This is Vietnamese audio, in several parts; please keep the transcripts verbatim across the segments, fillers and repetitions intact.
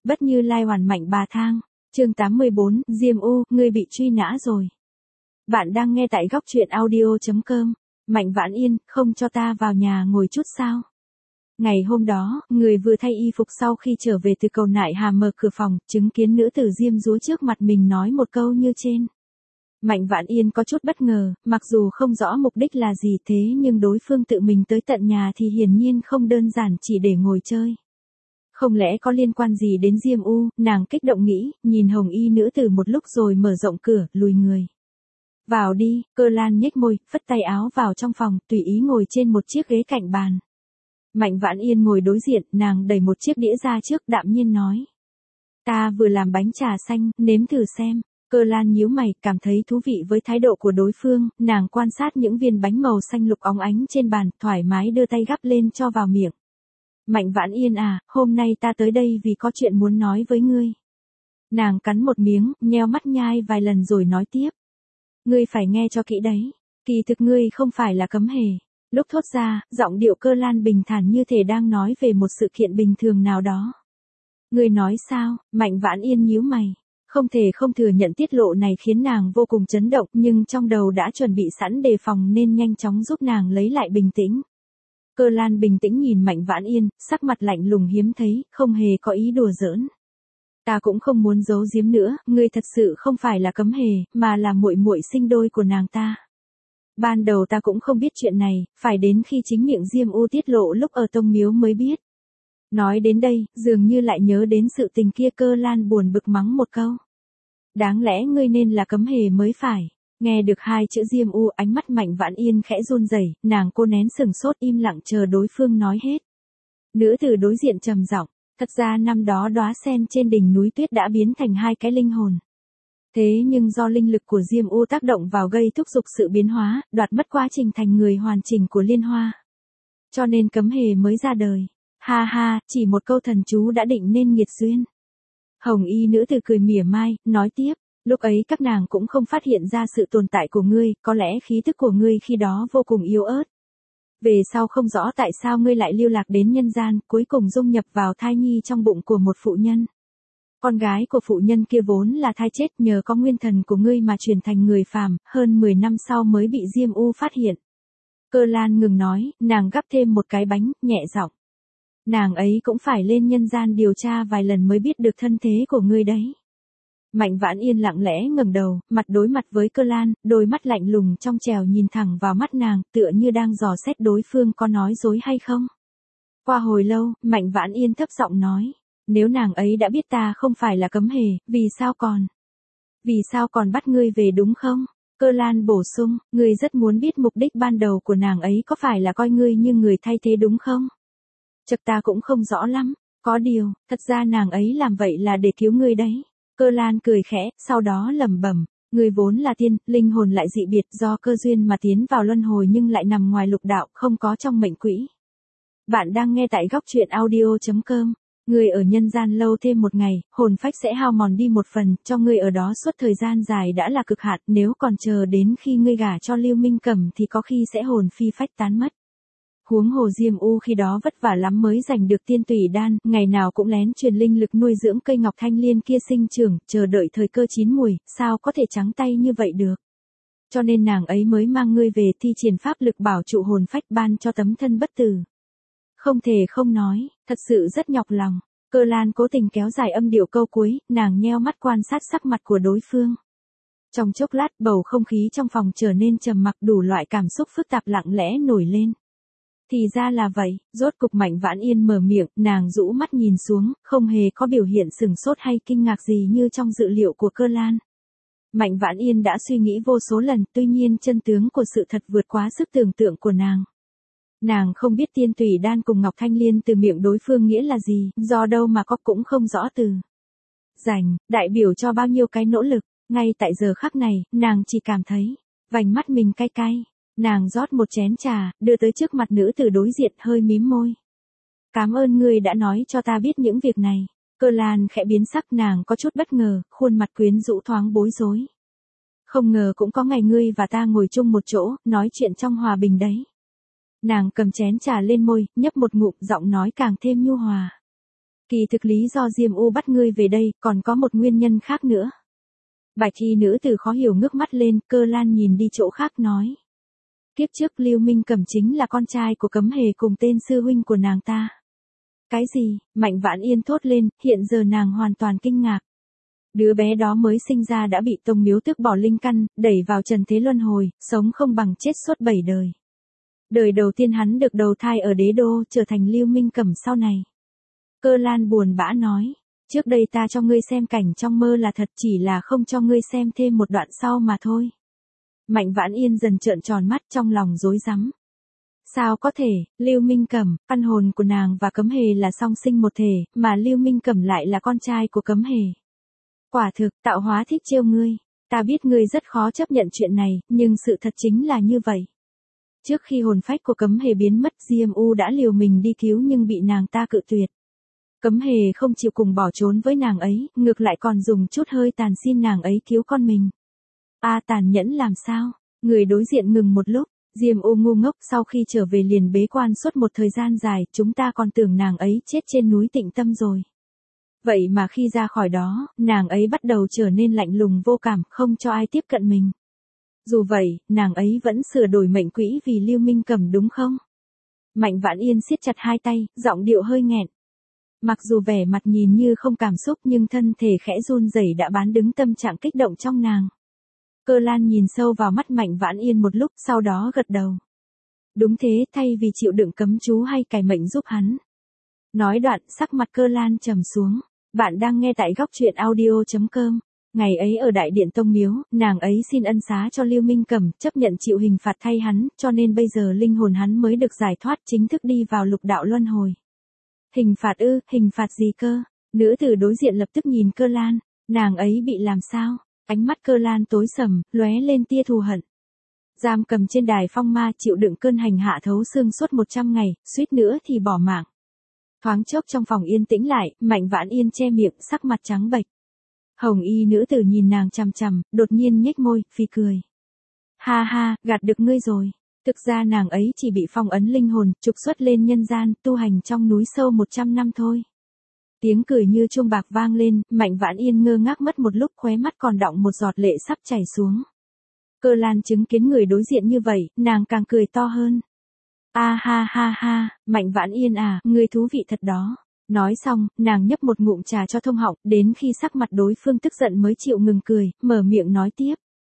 Bất Như Lai hoàn mạnh bà thang. Chương tám mươi bốn, Diêm U, ngươi bị truy nã rồi. Bạn đang nghe tại góc truyện audio chấm com. Mạnh Vãn Yên, không cho ta vào nhà ngồi chút sao? Ngày hôm đó, người vừa thay y phục sau khi trở về từ cầu Nại Hà mở cửa phòng, chứng kiến nữ tử diêm dúa trước mặt mình nói một câu như trên. Mạnh Vãn Yên có chút bất ngờ, mặc dù không rõ mục đích là gì thế nhưng đối phương tự mình tới tận nhà thì hiển nhiên không đơn giản chỉ để ngồi chơi. Không lẽ có liên quan gì đến Diêm U, nàng kích động nghĩ, nhìn hồng y nữ tử một lúc rồi mở rộng cửa, lùi người. Vào đi, Cơ Lan nhếch môi, phất tay áo vào trong phòng, tùy ý ngồi trên một chiếc ghế cạnh bàn. Mạnh Vãn Yên ngồi đối diện, nàng đẩy một chiếc đĩa ra trước, đạm nhiên nói. Ta vừa làm bánh trà xanh, nếm thử xem. Cơ Lan nhíu mày, cảm thấy thú vị với thái độ của đối phương, nàng quan sát những viên bánh màu xanh lục óng ánh trên bàn, thoải mái đưa tay gắp lên cho vào miệng. Mạnh Vãn Yên à, hôm nay ta tới đây vì có chuyện muốn nói với ngươi. Nàng cắn một miếng, nheo mắt nhai vài lần rồi nói tiếp. Ngươi phải nghe cho kỹ đấy, kỳ thực ngươi không phải là Cấm Hề. Lúc thốt ra, giọng điệu Cơ Lan bình thản như thể đang nói về một sự kiện bình thường nào đó. Ngươi nói sao? Mạnh Vãn Yên nhíu mày. Không thể không thừa nhận tiết lộ này khiến nàng vô cùng chấn động, nhưng trong đầu đã chuẩn bị sẵn đề phòng nên nhanh chóng giúp nàng lấy lại bình tĩnh. Cơ Lan bình tĩnh nhìn Mạnh Vãn Yên, sắc mặt lạnh lùng hiếm thấy, không hề có ý đùa giỡn. Ta cũng không muốn giấu giếm nữa, ngươi thật sự không phải là Cấm Hề, mà là muội muội sinh đôi của nàng ta. Ban đầu ta cũng không biết chuyện này, phải đến khi chính miệng Diêm U tiết lộ lúc ở Tông Miếu mới biết. Nói đến đây, dường như lại nhớ đến sự tình kia, Cơ Lan buồn bực mắng một câu. Đáng lẽ ngươi nên là Cấm Hề mới phải. Nghe được hai chữ Diêm U, ánh mắt Mạnh Vãn Yên khẽ run rẩy, nàng cô nén sừng sốt im lặng chờ đối phương nói hết. Nữ tử đối diện trầm giọng, thật ra năm đó đóa sen trên đỉnh núi tuyết đã biến thành hai cái linh hồn. Thế nhưng do linh lực của Diêm U tác động vào gây thúc giục sự biến hóa, đoạt mất quá trình thành người hoàn chỉnh của Liên Hoa. Cho nên Cấm Hề mới ra đời. Ha ha, chỉ một câu thần chú đã định nên nghiệt duyên. Hồng y nữ tử cười mỉa mai, nói tiếp. Lúc ấy các nàng cũng không phát hiện ra sự tồn tại của ngươi, có lẽ khí tức của ngươi khi đó vô cùng yếu ớt. Về sau không rõ tại sao ngươi lại lưu lạc đến nhân gian, cuối cùng dung nhập vào thai nhi trong bụng của một phụ nhân. Con gái của phụ nhân kia vốn là thai chết, nhờ có nguyên thần của ngươi mà chuyển thành người phàm, hơn mười năm sau mới bị Diêm U phát hiện. Cơ Lan ngừng nói, nàng gắp thêm một cái bánh, nhẹ giọng. Nàng ấy cũng phải lên nhân gian điều tra vài lần mới biết được thân thế của ngươi đấy. Mạnh Vãn Yên lặng lẽ ngẩng đầu, mặt đối mặt với Cơ Lan, đôi mắt lạnh lùng trong trèo nhìn thẳng vào mắt nàng, tựa như đang dò xét đối phương có nói dối hay không. Qua hồi lâu, Mạnh Vãn Yên thấp giọng nói, nếu nàng ấy đã biết ta không phải là Cấm Hề, vì sao còn? Vì sao còn bắt ngươi về đúng không? Cơ Lan bổ sung, ngươi rất muốn biết mục đích ban đầu của nàng ấy có phải là coi ngươi như người thay thế đúng không? Chật ta cũng không rõ lắm, có điều, thật ra nàng ấy làm vậy là để cứu ngươi đấy. Cơ Lan cười khẽ, sau đó lẩm bẩm, người vốn là tiên, linh hồn lại dị biệt do cơ duyên mà tiến vào luân hồi nhưng lại nằm ngoài lục đạo, không có trong mệnh quỹ. Bạn đang nghe tại góc truyện audio chấm com. Người ở nhân gian lâu thêm một ngày, hồn phách sẽ hao mòn đi một phần, cho ngươi ở đó suốt thời gian dài đã là cực hạn, nếu còn chờ đến khi ngươi gả cho Lưu Minh Cẩm thì có khi sẽ hồn phi phách tán mất. Huống hồ Diêm U khi đó vất vả lắm mới giành được tiên tủy đan, ngày nào cũng lén truyền linh lực nuôi dưỡng cây ngọc thanh liên kia sinh trưởng, chờ đợi thời cơ chín mùi, sao có thể trắng tay như vậy được. Cho nên nàng ấy mới mang ngươi về thi triển pháp lực bảo trụ hồn phách ban cho tấm thân bất tử. Không thể không nói, thật sự rất nhọc lòng. Cơ Lan cố tình kéo dài âm điệu câu cuối, nàng nheo mắt quan sát sắc mặt của đối phương. Trong chốc lát bầu không khí trong phòng trở nên trầm mặc, đủ loại cảm xúc phức tạp lặng lẽ nổi lên. Thì ra là vậy, rốt cục Mạnh Vãn Yên mở miệng, nàng rũ mắt nhìn xuống, không hề có biểu hiện sừng sốt hay kinh ngạc gì như trong dự liệu của Cơ Lan. Mạnh Vãn Yên đã suy nghĩ vô số lần, tuy nhiên chân tướng của sự thật vượt quá sức tưởng tượng của nàng. Nàng không biết tiên tủy đan cùng Ngọc Thanh Liên từ miệng đối phương nghĩa là gì, do đâu mà có cũng không rõ từ. Dành, đại biểu cho bao nhiêu cái nỗ lực, ngay tại giờ khắc này, nàng chỉ cảm thấy, vành mắt mình cay cay. Nàng rót một chén trà, đưa tới trước mặt nữ tử đối diện, hơi mím môi. Cảm ơn ngươi đã nói cho ta biết những việc này. Cơ Lan khẽ biến sắc, nàng có chút bất ngờ, khuôn mặt quyến rũ thoáng bối rối. Không ngờ cũng có ngày ngươi và ta ngồi chung một chỗ, nói chuyện trong hòa bình đấy. Nàng cầm chén trà lên môi, nhấp một ngụm, giọng nói càng thêm nhu hòa. Kỳ thực lý do Diêm U bắt ngươi về đây, còn có một nguyên nhân khác nữa. Bạch y nữ tử khó hiểu ngước mắt lên, Cơ Lan nhìn đi chỗ khác nói. Kiếp trước Lưu Minh Cẩm chính là con trai của Cấm Hề cùng tên sư huynh của nàng ta. Cái gì? Mạnh Vãn Yên thốt lên, hiện giờ nàng hoàn toàn kinh ngạc. Đứa bé đó mới sinh ra đã bị Tông Miếu tước bỏ linh căn, đẩy vào trần thế luân hồi, sống không bằng chết suốt bảy đời. Đời đầu tiên hắn được đầu thai ở đế đô, trở thành Lưu Minh Cẩm sau này. Cơ Lan buồn bã nói, trước đây ta cho ngươi xem cảnh trong mơ là thật, chỉ là không cho ngươi xem thêm một đoạn sau mà thôi. Mạnh Vãn Yên dần trợn tròn mắt, trong lòng rối rắm. Sao có thể, Lưu Minh Cẩm, căn hồn của nàng và Cấm Hề là song sinh một thể, mà Lưu Minh Cẩm lại là con trai của Cấm Hề. Quả thực, tạo hóa thích trêu ngươi. Ta biết ngươi rất khó chấp nhận chuyện này, nhưng sự thật chính là như vậy. Trước khi hồn phách của Cấm Hề biến mất, Diêm U đã liều mình đi cứu nhưng bị nàng ta cự tuyệt. Cấm Hề không chịu cùng bỏ trốn với nàng ấy, ngược lại còn dùng chút hơi tàn xin nàng ấy cứu con mình. A à, tàn nhẫn làm sao? Người đối diện ngừng một lúc, Diêm U ngu ngốc, sau khi trở về liền bế quan suốt một thời gian dài, chúng ta còn tưởng nàng ấy chết trên núi Tịnh Tâm rồi. Vậy mà khi ra khỏi đó, nàng ấy bắt đầu trở nên lạnh lùng vô cảm, không cho ai tiếp cận mình. Dù vậy, nàng ấy vẫn sửa đổi mệnh quỹ vì Lưu Minh Cẩm đúng không? Mạnh Vãn Yên siết chặt hai tay, giọng điệu hơi nghẹn. Mặc dù vẻ mặt nhìn như không cảm xúc nhưng thân thể khẽ run rẩy đã bán đứng tâm trạng kích động trong nàng. Cơ Lan nhìn sâu vào mắt Mạnh Vãn Yên một lúc, sau đó gật đầu. Đúng thế, thay vì chịu đựng cấm chú hay cài mệnh giúp hắn. Nói đoạn, sắc mặt Cơ Lan trầm xuống. Bạn đang nghe tại góc truyện audio chấm com. Ngày ấy ở Đại Điện Tông Miếu, nàng ấy xin ân xá cho Lưu Minh Cẩm, chấp nhận chịu hình phạt thay hắn, cho nên bây giờ linh hồn hắn mới được giải thoát, chính thức đi vào lục đạo luân hồi. Hình phạt ư, hình phạt gì cơ? Nữ tử đối diện lập tức nhìn Cơ Lan, nàng ấy bị làm sao? Ánh mắt Cơ Lan tối sầm, lóe lên tia thù hận. Giam cầm trên đài phong ma, chịu đựng cơn hành hạ thấu xương suốt một trăm ngày, suýt nữa thì bỏ mạng. Thoáng chốc trong phòng yên tĩnh lại, Mạnh Vãn Yên che miệng, sắc mặt trắng bệch. Hồng y nữ tử nhìn nàng chằm chằm, đột nhiên nhếch môi, phì cười. Ha ha, gạt được ngươi rồi. Thực ra nàng ấy chỉ bị phong ấn linh hồn, trục xuất lên nhân gian, tu hành trong núi sâu một trăm năm thôi. Tiếng cười như chuông bạc vang lên, Mạnh Vãn Yên ngơ ngác mất một lúc, khóe mắt còn đọng một giọt lệ sắp chảy xuống. Cơ Lan chứng kiến người đối diện như vậy, nàng càng cười to hơn. A ha ha ha, Mạnh Vãn Yên à, ngươi thú vị thật đó. Nói xong, nàng nhấp một ngụm trà cho thông họng, đến khi sắc mặt đối phương tức giận mới chịu ngừng cười, mở miệng nói tiếp.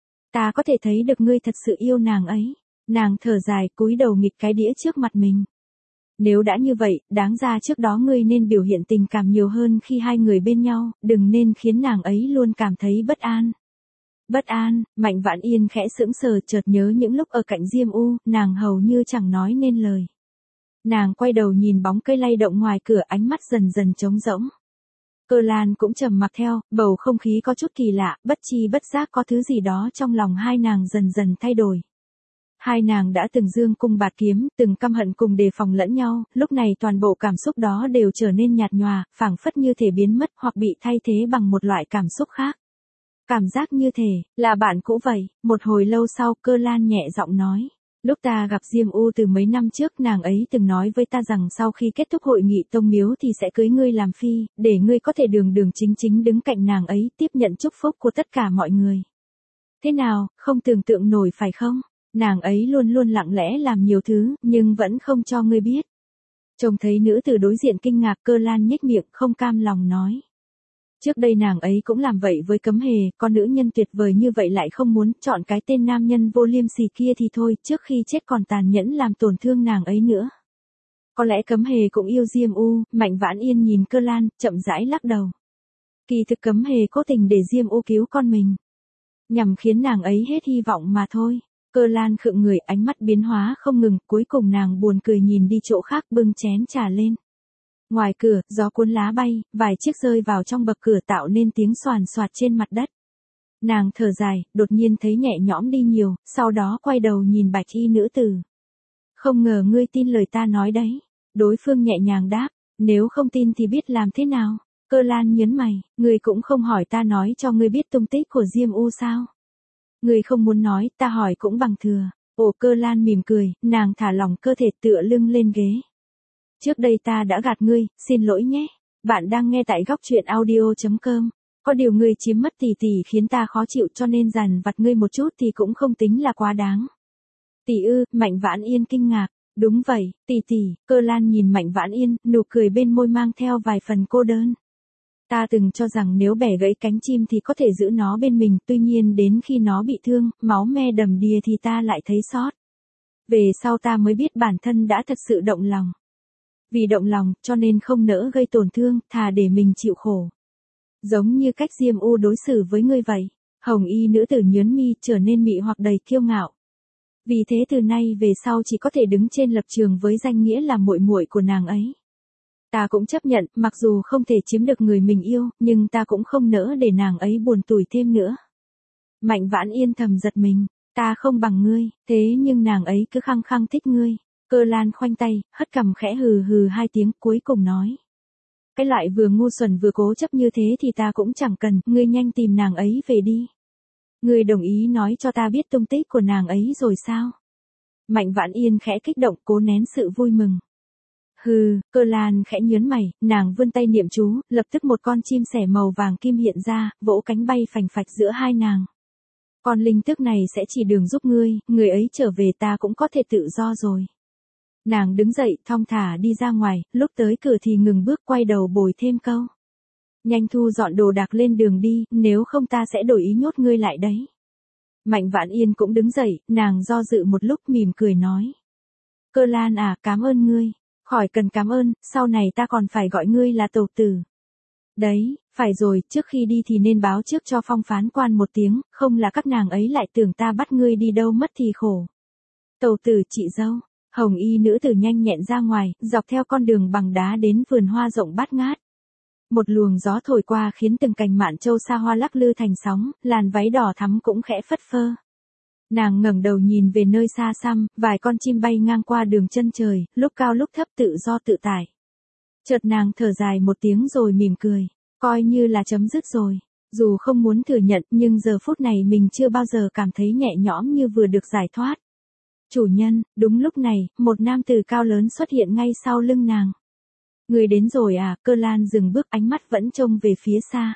Ta có thể thấy được ngươi thật sự yêu nàng ấy. Nàng thở dài, cúi đầu nghịch cái đĩa trước mặt mình. Nếu đã như vậy, đáng ra trước đó ngươi nên biểu hiện tình cảm nhiều hơn khi hai người bên nhau, đừng nên khiến nàng ấy luôn cảm thấy bất an. Bất an, Mạnh Vãn Yên khẽ sững sờ, chợt nhớ những lúc ở cạnh Diêm U, nàng hầu như chẳng nói nên lời. Nàng quay đầu nhìn bóng cây lay động ngoài cửa, ánh mắt dần dần trống rỗng. Cơ Lan cũng trầm mặc theo, bầu không khí có chút kỳ lạ, bất chi bất giác có thứ gì đó trong lòng hai nàng dần dần thay đổi. Hai nàng đã từng dương cung bạt kiếm, từng căm hận cùng đề phòng lẫn nhau, lúc này toàn bộ cảm xúc đó đều trở nên nhạt nhòa, phảng phất như thể biến mất hoặc bị thay thế bằng một loại cảm xúc khác. Cảm giác như thể, là bạn cũ vậy. Một hồi lâu sau, Cơ Lan nhẹ giọng nói. Lúc ta gặp Diêm U từ mấy năm trước, nàng ấy từng nói với ta rằng sau khi kết thúc hội nghị tông miếu thì sẽ cưới ngươi làm phi, để ngươi có thể đường đường chính chính đứng cạnh nàng ấy, tiếp nhận chúc phúc của tất cả mọi người. Thế nào, không tưởng tượng nổi phải không? Nàng ấy luôn luôn lặng lẽ làm nhiều thứ, nhưng vẫn không cho ngươi biết. Trông thấy nữ tử đối diện kinh ngạc, Cơ Lan nhếch miệng, không cam lòng nói. Trước đây nàng ấy cũng làm vậy với Cấm Hề, con nữ nhân tuyệt vời như vậy lại không muốn chọn cái tên nam nhân vô liêm sỉ kia thì thôi, trước khi chết còn tàn nhẫn làm tổn thương nàng ấy nữa. Có lẽ Cấm Hề cũng yêu Diêm U, Mạnh Vãn Yên nhìn Cơ Lan, chậm rãi lắc đầu. Kỳ thực Cấm Hề cố tình để Diêm U cứu con mình, nhằm khiến nàng ấy hết hy vọng mà thôi. Cơ Lan khựng người, ánh mắt biến hóa không ngừng, cuối cùng nàng buồn cười nhìn đi chỗ khác, bưng chén trà lên. Ngoài cửa, gió cuốn lá bay, vài chiếc rơi vào trong bậc cửa tạo nên tiếng xoàn xoạt trên mặt đất. Nàng thở dài, đột nhiên thấy nhẹ nhõm đi nhiều, sau đó quay đầu nhìn bạch y nữ tử. Không ngờ ngươi tin lời ta nói đấy. Đối phương nhẹ nhàng đáp, nếu không tin thì biết làm thế nào. Cơ Lan nhớn mày, ngươi cũng không hỏi ta nói cho ngươi biết tung tích của Diêm U sao. Ngươi không muốn nói, ta hỏi cũng bằng thừa. Ồ, Cơ Lan mỉm cười, nàng thả lỏng cơ thể tựa lưng lên ghế. Trước đây ta đã gạt ngươi, xin lỗi nhé. Bạn đang nghe tại góc truyện audio chấm com. Có điều ngươi chiếm mất tỷ tỷ khiến ta khó chịu, cho nên dằn vặt ngươi một chút thì cũng không tính là quá đáng. Tỷ ư? Mạnh Vãn Yên kinh ngạc. Đúng vậy, tỷ tỷ. Cơ Lan nhìn Mạnh Vãn Yên, nụ cười bên môi mang theo vài phần cô đơn. Ta từng cho rằng nếu bẻ gãy cánh chim thì có thể giữ nó bên mình, tuy nhiên đến khi nó bị thương, máu me đầm đìa thì ta lại thấy xót. Về sau ta mới biết bản thân đã thật sự động lòng. Vì động lòng, cho nên không nỡ gây tổn thương, thà để mình chịu khổ. Giống như cách Diêm U đối xử với ngươi vậy. Hồng y nữ tử nhớn mi, trở nên mị hoặc đầy kiêu ngạo. Vì thế từ nay về sau chỉ có thể đứng trên lập trường với danh nghĩa là muội muội của nàng ấy. Ta cũng chấp nhận, mặc dù không thể chiếm được người mình yêu, nhưng ta cũng không nỡ để nàng ấy buồn tủi thêm nữa. Mạnh Vãn Yên thầm giật mình, ta không bằng ngươi, thế nhưng nàng ấy cứ khăng khăng thích ngươi. Cơ Lan khoanh tay, hất cằm khẽ hừ hừ hai tiếng, cuối cùng nói. Cái loại vừa ngu xuẩn vừa cố chấp như thế thì ta cũng chẳng cần, ngươi nhanh tìm nàng ấy về đi. Ngươi đồng ý nói cho ta biết tung tích của nàng ấy rồi sao? Mạnh Vãn Yên khẽ kích động, cố nén sự vui mừng. Hừ, Cơ Lan khẽ nhớn mày, nàng vươn tay niệm chú, lập tức một con chim sẻ màu vàng kim hiện ra, vỗ cánh bay phành phạch giữa hai nàng. Con linh tước này sẽ chỉ đường giúp ngươi, người ấy trở về ta cũng có thể tự do rồi. Nàng đứng dậy, thong thả đi ra ngoài, lúc tới cửa thì ngừng bước, quay đầu bồi thêm câu. Nhanh thu dọn đồ đạc lên đường đi, nếu không ta sẽ đổi ý nhốt ngươi lại đấy. Mạnh Vãn Yên cũng đứng dậy, nàng do dự một lúc mỉm cười nói. Cơ Lan à, cảm ơn ngươi. Khỏi cần cảm ơn, sau này ta còn phải gọi ngươi là tẩu tử. Đấy, phải rồi, trước khi đi thì nên báo trước cho Phong phán quan một tiếng, không là các nàng ấy lại tưởng ta bắt ngươi đi đâu mất thì khổ. Tẩu tử, chị dâu. Hồng y nữ tử nhanh nhẹn ra ngoài, dọc theo con đường bằng đá đến vườn hoa rộng bát ngát. Một luồng gió thổi qua khiến từng cành mạn châu sa hoa lắc lư thành sóng, làn váy đỏ thắm cũng khẽ phất phơ. Nàng ngẩng đầu nhìn về nơi xa xăm, vài con chim bay ngang qua đường chân trời, lúc cao lúc thấp tự do tự tại. Chợt nàng thở dài một tiếng rồi mỉm cười, coi như là chấm dứt rồi. Dù không muốn thừa nhận, nhưng giờ phút này mình chưa bao giờ cảm thấy nhẹ nhõm như vừa được giải thoát. Chủ nhân, đúng lúc này, một nam tử cao lớn xuất hiện ngay sau lưng nàng. Người đến rồi à? Cơ Lan dừng bước, ánh mắt vẫn trông về phía xa.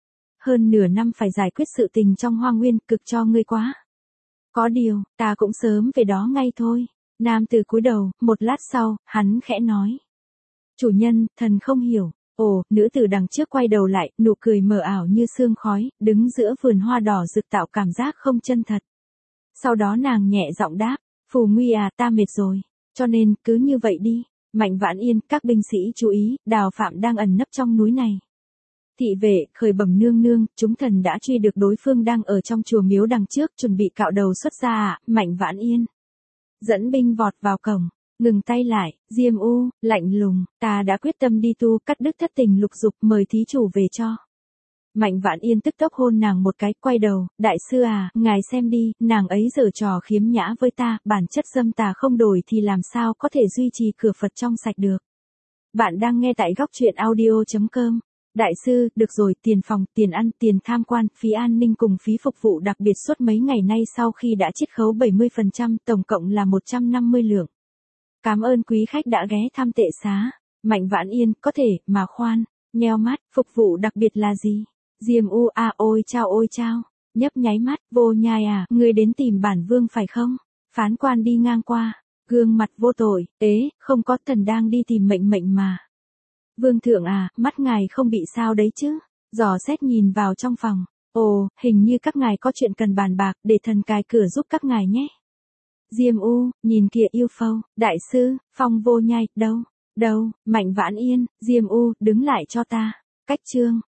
Hơn nửa năm phải giải quyết sự tình trong Hoa Nguyên, cực cho ngươi quá. Có điều, ta cũng sớm về đó ngay thôi. Nam tử cúi đầu, một lát sau, hắn khẽ nói. Chủ nhân, thần không hiểu. Ồ, nữ tử đằng trước quay đầu lại, nụ cười mờ ảo như sương khói, đứng giữa vườn hoa đỏ rực tạo cảm giác không chân thật. Sau đó nàng nhẹ giọng đáp. Phù Nguy à, ta mệt rồi. Cho nên, cứ như vậy đi. Mạnh Vãn Yên, các binh sĩ chú ý, Đào Phạm đang ẩn nấp trong núi này. Thị vệ, khởi bẩm nương nương, chúng thần đã truy được đối phương đang ở trong chùa miếu đằng trước, chuẩn bị cạo đầu xuất ra ạ. Mạnh Vãn Yên dẫn binh vọt vào cổng, ngừng tay lại, Diêm U, lạnh lùng, ta đã quyết tâm đi tu, cắt đứt thất tình lục dục, mời thí chủ về cho. Mạnh Vãn Yên tức tốc hôn nàng một cái, quay đầu, đại sư à, ngài xem đi, nàng ấy giở trò khiếm nhã với ta, bản chất dâm tà không đổi thì làm sao có thể duy trì cửa Phật trong sạch được. Bạn đang nghe tại góc truyện audio chấm com. Đại sư, được rồi, tiền phòng, tiền ăn, tiền tham quan, phí an ninh cùng phí phục vụ đặc biệt suốt mấy ngày nay sau khi đã chiết khấu bảy mươi phần trăm, tổng cộng là một trăm năm mươi lượng. Cảm ơn quý khách đã ghé thăm tệ xá. Mạnh Vãn Yên, có thể, mà khoan, nheo mắt, phục vụ đặc biệt là gì? Diêm U a ôi chao ôi chao, nhấp nháy mắt, Vô Nhai à, ngươi đến tìm bản vương phải không? Phán quan đi ngang qua, gương mặt vô tội, ế, không có, thần đang đi tìm mệnh mệnh mà. Vương thượng à, mắt ngài không bị sao đấy chứ? Dò xét nhìn vào trong phòng, ồ, hình như các ngài có chuyện cần bàn bạc, để thần cài cửa giúp các ngài nhé. Diêm U, nhìn kìa yêu phâu, đại sư, Phong Vô Nhai, đâu, đâu, Mạnh Vãn Yên, Diêm U, đứng lại cho ta. Cách chương